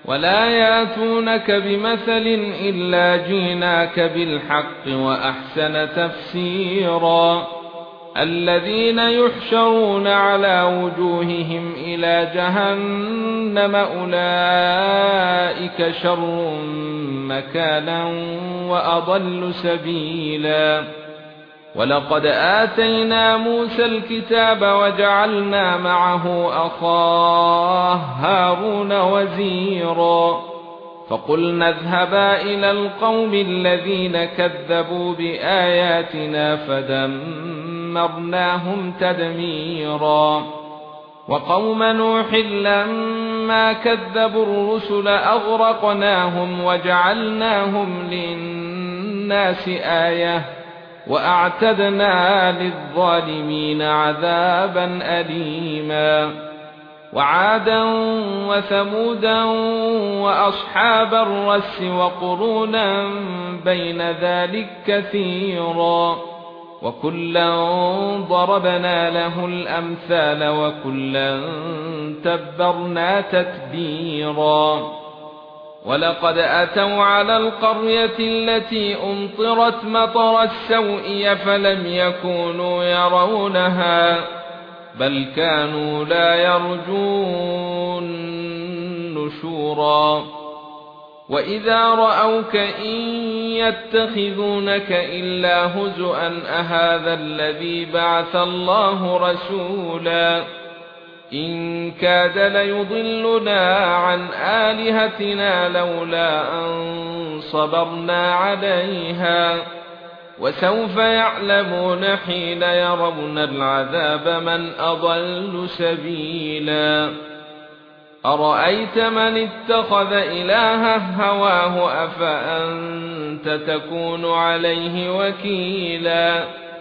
ولا ياتونك بمثل إلا جئناك بالحق وأحسن تفسيرا الذين يحشرون على وجوههم إلى جهنم أولئك شر مكانا وأضل سبيلا ولقد آتينا موسى الكتاب وجعلنا معه أخاه هارون وزيرا فقلنا اذهبا إلى القوم الذين كذبوا بآياتنا فدمرناهم تدميرا وقوم نوح لما كذبوا الرسل أغرقناهم وجعلناهم للناس آية وأعتدنا للظالمين عذابا أليما وعادا وثمودا وأصحاب الرس وقرونا بين ذلك كثيرا وكلا ضربنا له الأمثال وكلا تبرنا تتبيرا ولقد أتوا على القرية التي أمطرت مطر السوء فلم يكونوا يرونها بل كانوا لا يرجون نشورا وإذا رأوك إن يتخذونك إلا هزؤا أهذا الذي بعث الله رسولا إن كاد ليضلنا عن آلهتنا لولا أن صبرنا عليها وسوف يعلمون حين يرون العذاب من أضل سبيلا أرأيت من اتخذ إلهه هواه أفأنت تكون عليه وكيلا